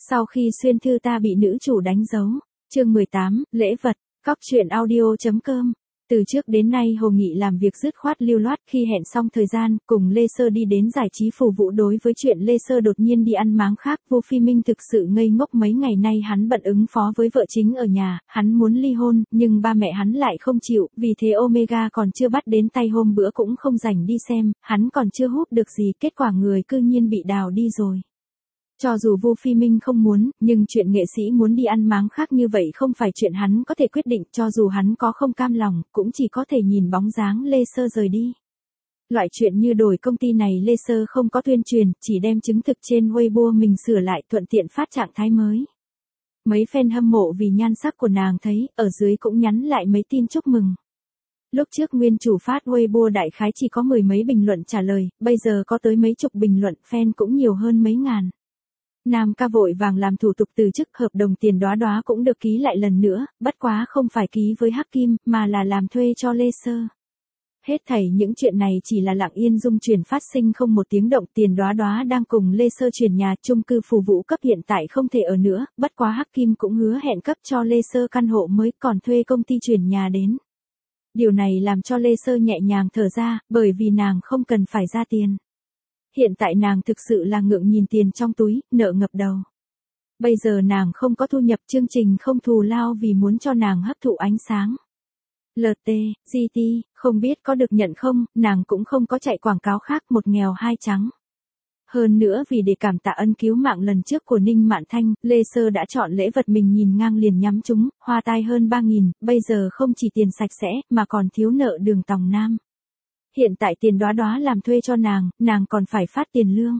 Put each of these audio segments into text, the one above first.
Sau khi xuyên thư ta bị nữ chủ đánh dấu. Chương 18, lễ vật. Cóc truyện audio.com. Từ trước đến nay Hồ Nghị làm việc dứt khoát lưu loát, khi hẹn xong thời gian, cùng Lê Sơ đi đến giải trí phù vụ. Đối với chuyện Lê Sơ đột nhiên đi ăn máng khác, Vô Phi Minh thực sự ngây ngốc. Mấy ngày nay hắn bận ứng phó với vợ chính ở nhà, hắn muốn ly hôn, nhưng ba mẹ hắn lại không chịu, vì thế Omega còn chưa bắt đến tay, hôm bữa cũng không rảnh đi xem, hắn còn chưa hút được gì, kết quả người cư nhiên bị đào đi rồi. Cho dù Vô Phi Minh không muốn, nhưng chuyện nghệ sĩ muốn đi ăn máng khác như vậy không phải chuyện hắn có thể quyết định, cho dù hắn có không cam lòng, cũng chỉ có thể nhìn bóng dáng Lê Sơ rời đi. Loại chuyện như đổi công ty này Lê Sơ không có tuyên truyền, chỉ đem chứng thực trên Weibo mình sửa lại, thuận tiện phát trạng thái mới. Mấy fan hâm mộ vì nhan sắc của nàng thấy, ở dưới cũng nhắn lại mấy tin chúc mừng. Lúc trước nguyên chủ phát Weibo đại khái chỉ có mười mấy bình luận trả lời, bây giờ có tới mấy chục bình luận, fan cũng nhiều hơn mấy ngàn. Nam ca vội vàng làm thủ tục từ chức, hợp đồng tiền đóa đóa cũng được ký lại lần nữa, bất quá không phải ký với Hắc Kim, mà là làm thuê cho Lê Sơ. Hết thảy những chuyện này chỉ là lặng yên dung chuyển phát sinh không một tiếng động. Tiền đóa đóa đang cùng Lê Sơ chuyển nhà, chung cư phù vụ cấp hiện tại không thể ở nữa, bất quá Hắc Kim cũng hứa hẹn cấp cho Lê Sơ căn hộ mới, còn thuê công ty chuyển nhà đến. Điều này làm cho Lê Sơ nhẹ nhàng thở ra, bởi vì nàng không cần phải ra tiền. Hiện tại nàng thực sự là ngượng nhìn tiền trong túi, nợ ngập đầu. Bây giờ nàng không có thu nhập, chương trình không thù lao vì muốn cho nàng hấp thụ ánh sáng. LT, GT, không biết có được nhận không, nàng cũng không có chạy quảng cáo khác, một nghèo hai trắng. Hơn nữa vì để cảm tạ ân cứu mạng lần trước của Ninh Mạn Thanh, Lê Sơ đã chọn lễ vật mình nhìn ngang liền nhắm trúng, hoa tai hơn 3.000, bây giờ không chỉ tiền sạch sẽ, mà còn thiếu nợ đường Tòng Nam. Hiện tại tiền đóa đóa làm thuê cho nàng còn phải phát tiền lương.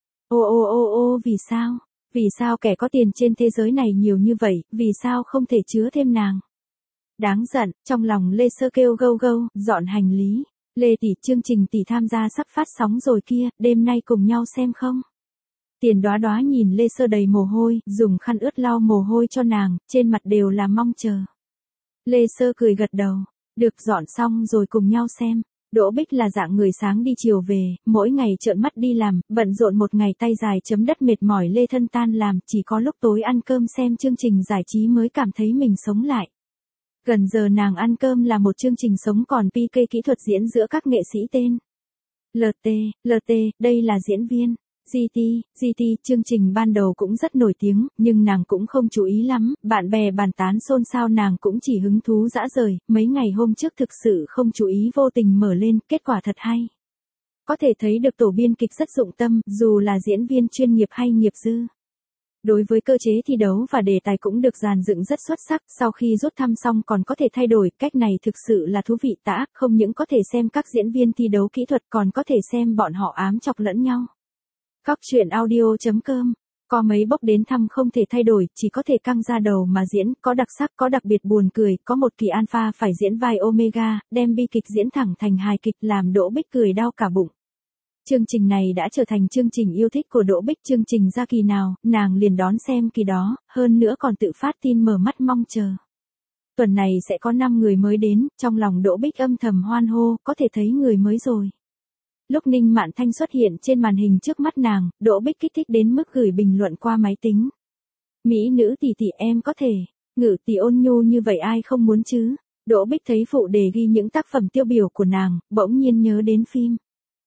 Ô, vì sao? Vì sao kẻ có tiền trên thế giới này nhiều như vậy, vì sao không thể chứa thêm nàng? Đáng giận, trong lòng Lê Sơ kêu gâu gâu, dọn hành lý. Lê tỷ, chương trình tỷ tham gia sắp phát sóng rồi kia, đêm nay cùng nhau xem không? Tiền đóa đóa nhìn Lê Sơ đầy mồ hôi, dùng khăn ướt lau mồ hôi cho nàng, trên mặt đều là mong chờ. Lê Sơ cười gật đầu, được, dọn xong rồi cùng nhau xem. Đỗ Bích là dạng người sáng đi chiều về, mỗi ngày trợn mắt đi làm, bận rộn một ngày tay dài chấm đất mệt mỏi lê thân tan làm, chỉ có lúc tối ăn cơm xem chương trình giải trí mới cảm thấy mình sống lại. Gần giờ nàng ăn cơm là một chương trình sống, còn PK kỹ thuật diễn giữa các nghệ sĩ tên LT, đây là diễn viên. GT, chương trình ban đầu cũng rất nổi tiếng, nhưng nàng cũng không chú ý lắm, bạn bè bàn tán xôn xao, nàng cũng chỉ hứng thú dã rời, mấy ngày hôm trước thực sự không chú ý, vô tình mở lên, kết quả thật hay. Có thể thấy được tổ biên kịch rất dụng tâm, dù là diễn viên chuyên nghiệp hay nghiệp dư. Đối với cơ chế thi đấu và đề tài cũng được dàn dựng rất xuất sắc, sau khi rút thăm xong còn có thể thay đổi, cách này thực sự là thú vị tã, không những có thể xem các diễn viên thi đấu kỹ thuật, còn có thể xem bọn họ ám chọc lẫn nhau. Cóc truyện audio.com. Có mấy bốc đến thăm không thể thay đổi, chỉ có thể căng ra đầu mà diễn, có đặc sắc, có đặc biệt buồn cười, có một kỳ alpha phải diễn vai Omega, đem bi kịch diễn thẳng thành hài kịch, làm Đỗ Bích cười đau cả bụng. Chương trình này đã trở thành chương trình yêu thích của Đỗ Bích, chương trình ra kỳ nào, nàng liền đón xem kỳ đó, hơn nữa còn tự phát tin mở mắt mong chờ. Tuần này sẽ có 5 người mới đến, trong lòng Đỗ Bích âm thầm hoan hô, có thể thấy người mới rồi. Lúc Ninh Mạn Thanh xuất hiện trên màn hình trước mắt nàng, Đỗ Bích kích thích đến mức gửi bình luận qua máy tính. Mỹ nữ tỷ tỷ, em có thể ngự tỷ ôn nhu như vậy ai không muốn chứ? Đỗ Bích thấy phụ đề ghi những tác phẩm tiêu biểu của nàng, bỗng nhiên nhớ đến phim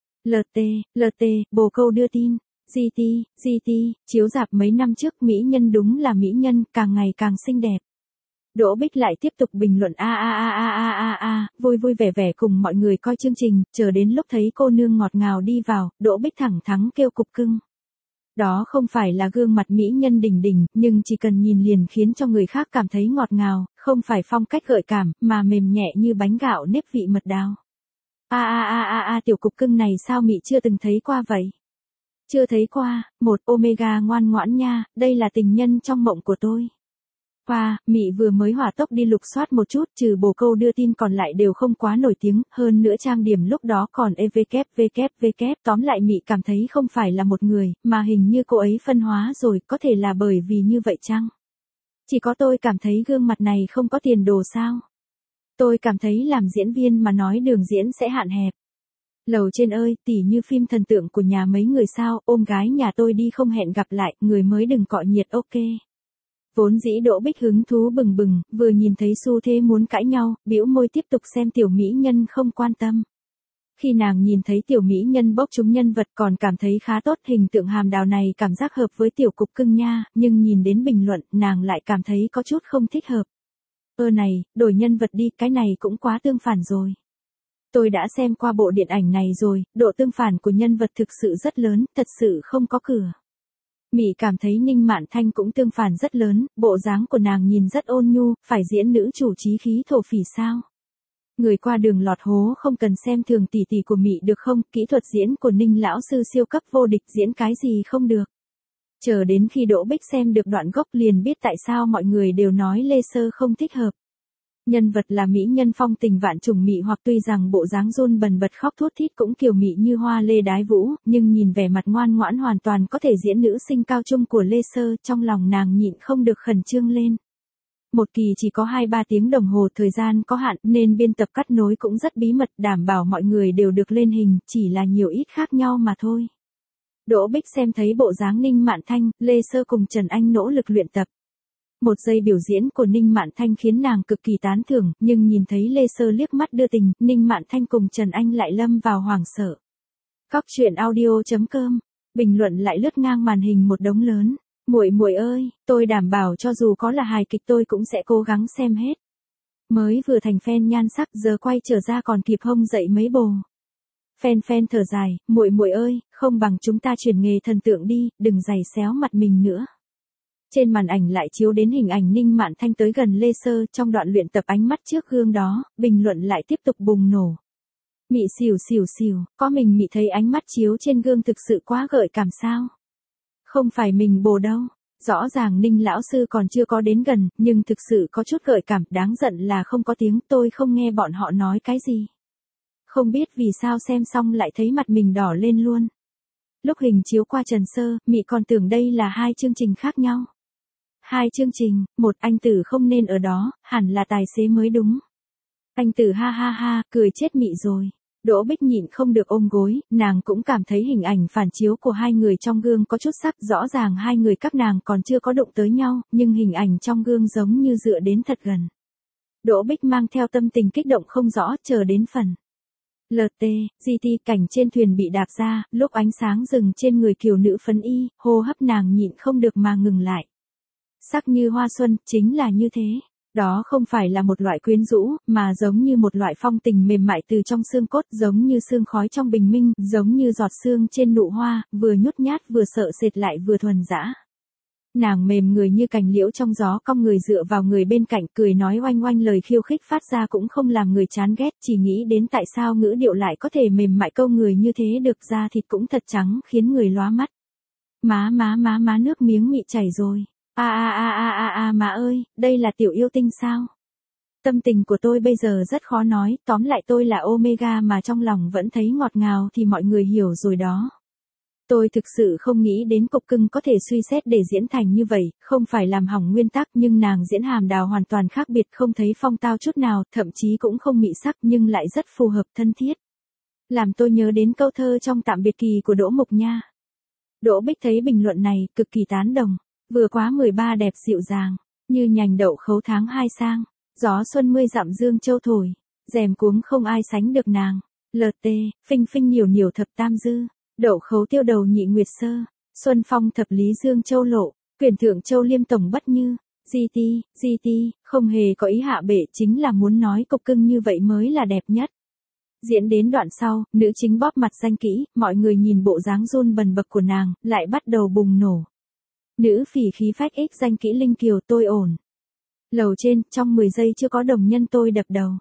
LT, bồ câu đưa tin. GT, chiếu rạp mấy năm trước, mỹ nhân đúng là mỹ nhân, càng ngày càng xinh đẹp. Đỗ Bích lại tiếp tục bình luận vui vui vẻ vẻ cùng mọi người coi chương trình, chờ đến lúc thấy cô nương ngọt ngào đi vào, Đỗ Bích thẳng thắn kêu cục cưng. Đó không phải là gương mặt mỹ nhân đỉnh đỉnh, nhưng chỉ cần nhìn liền khiến cho người khác cảm thấy ngọt ngào, không phải phong cách gợi cảm, mà mềm nhẹ như bánh gạo nếp vị mật đào. Tiểu cục cưng này sao mị chưa từng thấy qua vậy? Chưa thấy qua, một Omega ngoan ngoãn nha, đây là tình nhân trong mộng của tôi. Mị vừa mới hỏa tốc đi lục soát một chút, trừ bồ câu đưa tin còn lại đều không quá nổi tiếng, hơn nữa trang điểm lúc đó còn EVKVKVK, tóm lại Mị cảm thấy không phải là một người, mà hình như cô ấy phân hóa rồi, có thể là bởi vì như vậy chăng? Chỉ có tôi cảm thấy gương mặt này không có tiền đồ sao? Tôi cảm thấy làm diễn viên mà nói đường diễn sẽ hạn hẹp. Lầu trên ơi, tỉ như phim thần tượng của nhà mấy người sao, ôm gái nhà tôi đi không hẹn gặp lại, người mới đừng cọ nhiệt ok. Vốn dĩ Đỗ Bích hứng thú bừng bừng, vừa nhìn thấy xu thế muốn cãi nhau, bĩu môi tiếp tục xem tiểu mỹ nhân không quan tâm. Khi nàng nhìn thấy tiểu mỹ nhân bốc trúng nhân vật còn cảm thấy khá tốt, hình tượng hàm đào này cảm giác hợp với tiểu cục cưng nha, nhưng nhìn đến bình luận, nàng lại cảm thấy có chút không thích hợp. Này, đổi nhân vật đi, cái này cũng quá tương phản rồi. Tôi đã xem qua bộ điện ảnh này rồi, độ tương phản của nhân vật thực sự rất lớn, thật sự không có cửa. Mị cảm thấy Ninh Mạn Thanh cũng tương phản rất lớn, bộ dáng của nàng nhìn rất ôn nhu, phải diễn nữ chủ chí khí thổ phỉ sao? Người qua đường lọt hố không cần xem thường tỷ tỷ của Mị được không, kỹ thuật diễn của Ninh lão sư siêu cấp vô địch, diễn cái gì không được. Chờ đến khi Đỗ Bích xem được đoạn gốc liền biết tại sao mọi người đều nói Lê Sơ không thích hợp. Nhân vật là mỹ nhân phong tình vạn trùng Mị hoặc tuy rằng bộ dáng run bần bật khóc thút thít cũng kiều mị như hoa lê đái vũ, nhưng nhìn vẻ mặt ngoan ngoãn hoàn toàn có thể diễn nữ sinh cao trung của Lê Sơ, trong lòng nàng nhịn không được khẩn trương lên. Một kỳ chỉ có 2-3 tiếng đồng hồ, thời gian có hạn nên biên tập cắt nối cũng rất bí mật, đảm bảo mọi người đều được lên hình, chỉ là nhiều ít khác nhau mà thôi. Đỗ Bích xem thấy bộ dáng Ninh Mạn Thanh, Lê Sơ cùng Trần Anh nỗ lực luyện tập. Một giây biểu diễn của Ninh Mạn Thanh khiến nàng cực kỳ tán thưởng, nhưng nhìn thấy Lê Sơ liếc mắt đưa tình, Ninh Mạn Thanh cùng Trần Anh lại lâm vào hoảng sợ. Cóc truyện audio.com, bình luận lại lướt ngang màn hình một đống lớn. Muội muội ơi, tôi đảm bảo cho dù có là hài kịch tôi cũng sẽ cố gắng xem hết. Mới vừa thành fan nhan sắc giờ quay trở ra còn kịp hông dậy mấy bồ. Fan thở dài, muội muội ơi, không bằng chúng ta chuyển nghề thần tượng đi, đừng giày xéo mặt mình nữa. Trên màn ảnh lại chiếu đến hình ảnh Ninh Mạn Thanh tới gần Lê Sơ, trong đoạn luyện tập ánh mắt trước gương đó, bình luận lại tiếp tục bùng nổ. Mị xỉu, có mình Mị thấy ánh mắt chiếu trên gương thực sự quá gợi cảm sao? Không phải mình bồ đâu, rõ ràng Ninh lão sư còn chưa có đến gần, nhưng thực sự có chút gợi cảm, đáng giận là không có tiếng, tôi không nghe bọn họ nói cái gì. Không biết vì sao xem xong lại thấy mặt mình đỏ lên luôn. Lúc hình chiếu qua Trần Sơ, Mị còn tưởng đây là 2 chương trình khác nhau. 2 chương trình, một anh Tử không nên ở đó, hẳn là tài xế mới đúng. Anh Tử ha ha ha, cười chết Mị rồi. Đỗ Bích nhịn không được ôm gối, nàng cũng cảm thấy hình ảnh phản chiếu của hai người trong gương có chút sắc, rõ ràng hai người các nàng còn chưa có đụng tới nhau, nhưng hình ảnh trong gương giống như dựa đến thật gần. Đỗ Bích mang theo tâm tình kích động không rõ, chờ đến phần LT, GT cảnh trên thuyền bị đạp ra, lúc ánh sáng dừng trên người kiều nữ phấn y, hô hấp nàng nhịn không được mà ngừng lại. Sắc như hoa xuân, chính là như thế. Đó không phải là một loại quyến rũ, mà giống như một loại phong tình mềm mại từ trong xương cốt, giống như sương khói trong bình minh, giống như giọt sương trên nụ hoa, vừa nhút nhát vừa sợ sệt lại vừa thuần dã. Nàng mềm người như cành liễu trong gió, cong người dựa vào người bên cạnh, cười nói oanh oanh, lời khiêu khích phát ra cũng không làm người chán ghét, chỉ nghĩ đến tại sao ngữ điệu lại có thể mềm mại câu người như thế được, da thịt cũng thật trắng, khiến người lóa mắt. Má nước miếng Mị chảy rồi. Má ơi, đây là tiểu yêu tinh sao? Tâm tình của tôi bây giờ rất khó nói, tóm lại tôi là Omega mà trong lòng vẫn thấy ngọt ngào thì mọi người hiểu rồi đó. Tôi thực sự không nghĩ đến cục cưng có thể suy xét để diễn thành như vậy, không phải làm hỏng nguyên tắc, nhưng nàng diễn hàm đào hoàn toàn khác biệt, không thấy phong tao chút nào, thậm chí cũng không mị sắc nhưng lại rất phù hợp, thân thiết. Làm tôi nhớ đến câu thơ trong Tạm biệt kỳ của Đỗ Mục Nha. Đỗ Bích thấy bình luận này, cực kỳ tán đồng. Vừa quá 13 đẹp dịu dàng, như nhành đậu khấu tháng 2 sang, gió xuân 10 dặm dương châu thổi, rèm cuống không ai sánh được nàng. LT, phinh phinh nhiều thập tam dư, đậu khấu tiêu đầu nhị nguyệt sơ, xuân phong thập lý dương châu lộ, quyển thượng châu liêm tổng bất như. GT, không hề có ý hạ bệ, chính là muốn nói cục cưng như vậy mới là đẹp nhất. Diễn đến đoạn sau, nữ chính bóp mặt danh kỹ, mọi người nhìn bộ dáng run bần bật của nàng, lại bắt đầu bùng nổ. Nữ phỉ khí phách ích danh kỹ linh kiều, tôi ổn. Lầu trên, trong 10 giây chưa có đồng nhân tôi đập đầu.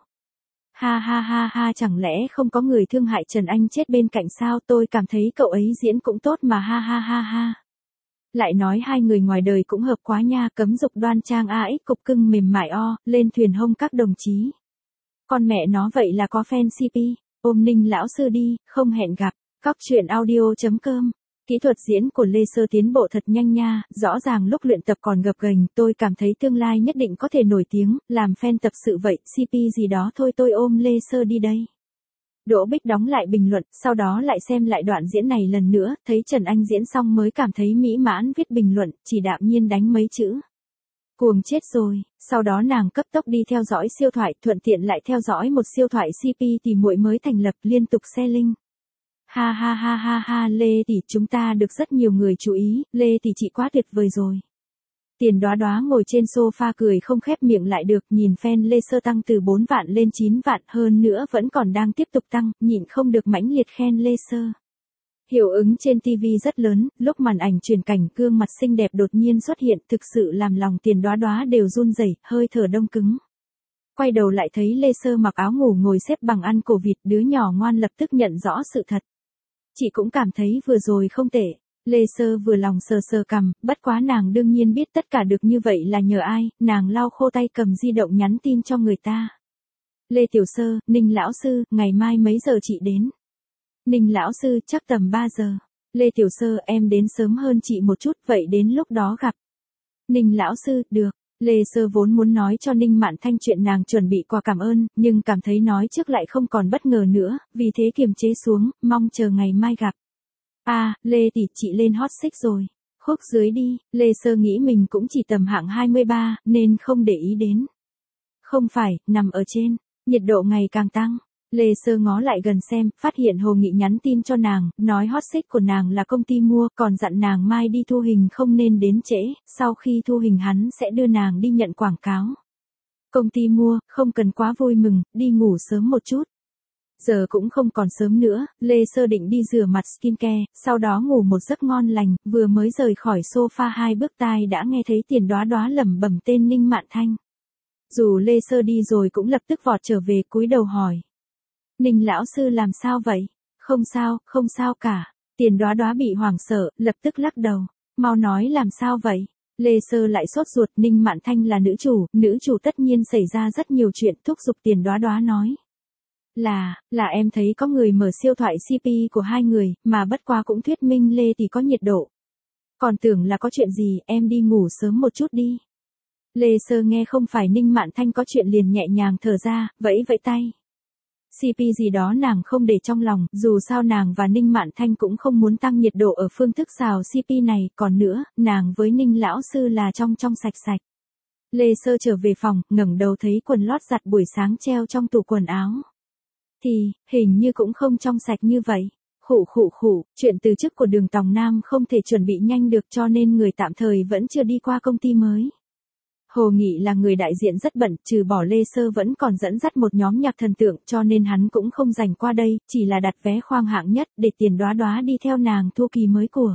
Ha, chẳng lẽ không có người thương hại Trần Anh chết bên cạnh sao, tôi cảm thấy cậu ấy diễn cũng tốt mà ha. Lại nói hai người ngoài đời cũng hợp quá nha, cấm dục đoan trang AX cục cưng mềm mại lên thuyền hông các đồng chí. Con mẹ nó vậy là có fan CP, ôm Ninh lão sư đi, không hẹn gặp. Cóc truyện audio.com. Kỹ thuật diễn của Lê Sơ tiến bộ thật nhanh nha, rõ ràng lúc luyện tập còn gập ghềnh, tôi cảm thấy tương lai nhất định có thể nổi tiếng, làm fan tập sự vậy, CP gì đó thôi, tôi ôm Lê Sơ đi đây. Đỗ Bích đóng lại bình luận, sau đó lại xem lại đoạn diễn này lần nữa, thấy Trần Anh diễn xong mới cảm thấy mỹ mãn, viết bình luận, chỉ đạm nhiên đánh mấy chữ. Cuồng chết rồi, sau đó nàng cấp tốc đi theo dõi siêu thoại, thuận tiện lại theo dõi một siêu thoại CP tỷ muội mới thành lập, liên tục xe link. Ha ha ha ha ha, Lê tỷ chúng ta được rất nhiều người chú ý, Lê tỷ chị quá tuyệt vời rồi. Tiền Đóa Đóa ngồi trên sofa cười không khép miệng lại được, nhìn fan laser tăng từ 4 vạn lên 9 vạn, hơn nữa vẫn còn đang tiếp tục tăng, nhịn không được mãnh liệt khen laser. Hiệu ứng trên TV rất lớn, lúc màn ảnh truyền cảnh gương mặt xinh đẹp đột nhiên xuất hiện, thực sự làm lòng Tiền Đóa Đóa đều run rẩy, hơi thở đông cứng. Quay đầu lại thấy laser mặc áo ngủ ngồi xếp bằng ăn cổ vịt, đứa nhỏ ngoan lập tức nhận rõ sự thật. Chị cũng cảm thấy vừa rồi không tệ. Lê Sơ vừa lòng sờ sờ cằm, bất quá nàng đương nhiên biết tất cả được như vậy là nhờ ai, nàng lau khô tay cầm di động nhắn tin cho người ta. Lê Tiểu Sơ, Ninh lão sư, ngày mai mấy giờ chị đến? Ninh lão sư, chắc tầm 3 giờ. Lê Tiểu Sơ, em đến sớm hơn chị một chút, vậy đến lúc đó gặp. Ninh lão sư, được. Lê Sơ vốn muốn nói cho Ninh Mạn Thanh chuyện nàng chuẩn bị quà cảm ơn, nhưng cảm thấy nói trước lại không còn bất ngờ nữa, vì thế kiềm chế xuống, mong chờ ngày mai gặp. Lê tỷ chị lên hot search rồi. Khúc dưới đi, Lê Sơ nghĩ mình cũng chỉ tầm hạng 23, nên không để ý đến. Không phải, nằm ở trên, nhiệt độ ngày càng tăng. Lê Sơ ngó lại gần xem, phát hiện Hồ Nghị nhắn tin cho nàng, nói hot search của nàng là công ty mua, còn dặn nàng mai đi thu hình không nên đến trễ, sau khi thu hình hắn sẽ đưa nàng đi nhận quảng cáo. Công ty mua, không cần quá vui mừng, đi ngủ sớm một chút. Giờ cũng không còn sớm nữa, Lê Sơ định đi rửa mặt skincare, sau đó ngủ một giấc ngon lành, vừa mới rời khỏi sofa 2 bước tai đã nghe thấy Tiền Đóa Đóa lẩm bẩm tên Ninh Mạn Thanh. Dù Lê Sơ đi rồi cũng lập tức vọt trở về, cúi đầu hỏi. Ninh lão sư làm sao vậy? Không sao cả. Tiền Đóa Đóa bị hoảng sợ, lập tức lắc đầu. Mau nói làm sao vậy? Lê Sơ lại sốt ruột, Ninh Mạn Thanh là nữ chủ tất nhiên xảy ra rất nhiều chuyện, thúc giục Tiền Đóa Đóa nói. Là em thấy có người mở siêu thoại CP của hai người, mà bất quá cũng thuyết minh Lê thì có nhiệt độ. Còn tưởng là có chuyện gì, em đi ngủ sớm một chút đi. Lê Sơ nghe không phải Ninh Mạn Thanh có chuyện liền nhẹ nhàng thở ra, vẫy tay. CP gì đó nàng không để trong lòng, dù sao nàng và Ninh Mạn Thanh cũng không muốn tăng nhiệt độ ở phương thức xào CP này, còn nữa, nàng với Ninh lão sư là trong sạch. Lê Sơ trở về phòng, ngẩng đầu thấy quần lót giặt buổi sáng treo trong tủ quần áo. Thì, hình như cũng không trong sạch như vậy. Khụ, chuyện từ chức của Đường Tòng Nam không thể chuẩn bị nhanh được cho nên người tạm thời vẫn chưa đi qua công ty mới. Hồ Nghị là người đại diện rất bận, trừ bỏ Lê Sơ vẫn còn dẫn dắt một nhóm nhạc thần tượng cho nên hắn cũng không dành qua đây, chỉ là đặt vé khoang hạng nhất để Tiền Đóa Đóa đi theo nàng thu kỳ mới của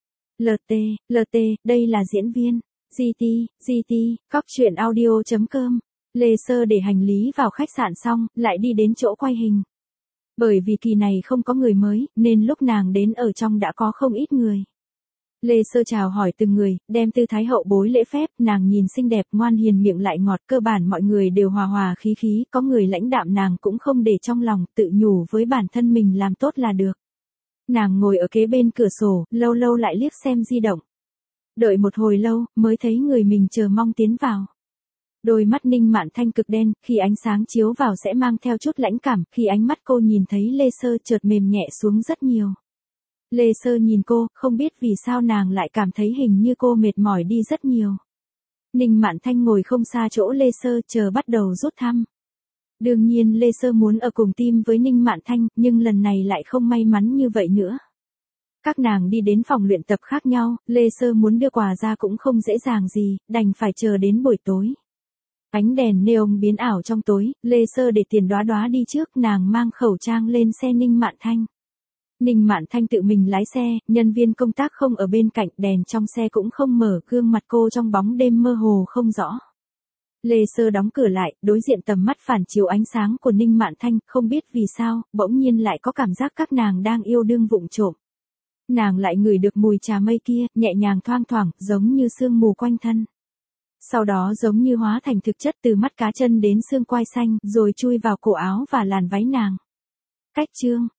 LT, đây là diễn viên. GT, coctruyện.audio.com. Lê Sơ để hành lý vào khách sạn xong, lại đi đến chỗ quay hình. Bởi vì kỳ này không có người mới, nên lúc nàng đến ở trong đã có không ít người. Lê Sơ chào hỏi từng người, đem tư thái hậu bối lễ phép, nàng nhìn xinh đẹp, ngoan hiền, miệng lại ngọt, cơ bản mọi người đều hòa khí, có người lãnh đạm nàng cũng không để trong lòng, tự nhủ với bản thân mình làm tốt là được. Nàng ngồi ở kế bên cửa sổ, lâu lâu lại liếc xem di động. Đợi một hồi lâu, mới thấy người mình chờ mong tiến vào. Đôi mắt Ninh Mạn Thanh cực đen, khi ánh sáng chiếu vào sẽ mang theo chút lãnh cảm, khi ánh mắt cô nhìn thấy Lê Sơ chợt mềm nhẹ xuống rất nhiều. Lê Sơ nhìn cô, không biết vì sao nàng lại cảm thấy hình như cô mệt mỏi đi rất nhiều. Ninh Mạn Thanh ngồi không xa chỗ Lê Sơ, chờ bắt đầu rút thăm. Đương nhiên Lê Sơ muốn ở cùng team với Ninh Mạn Thanh, nhưng lần này lại không may mắn như vậy nữa. Các nàng đi đến phòng luyện tập khác nhau, Lê Sơ muốn đưa quà ra cũng không dễ dàng gì, đành phải chờ đến buổi tối. Ánh đèn neon biến ảo trong tối, Lê Sơ để Tiền Đóa Đóa đi trước, nàng mang khẩu trang lên xe Ninh Mạn Thanh. Ninh Mạn Thanh tự mình lái xe, nhân viên công tác không ở bên cạnh, đèn trong xe cũng không mở, gương mặt cô trong bóng đêm mơ hồ không rõ. Lê Sơ đóng cửa lại, đối diện tầm mắt phản chiếu ánh sáng của Ninh Mạn Thanh, không biết vì sao, bỗng nhiên lại có cảm giác các nàng đang yêu đương vụng trộm. Nàng lại ngửi được mùi trà mây kia, nhẹ nhàng thoang thoảng, giống như sương mù quanh thân. Sau đó giống như hóa thành thực chất từ mắt cá chân đến xương quai xanh, rồi chui vào cổ áo và làn váy nàng. Cách chương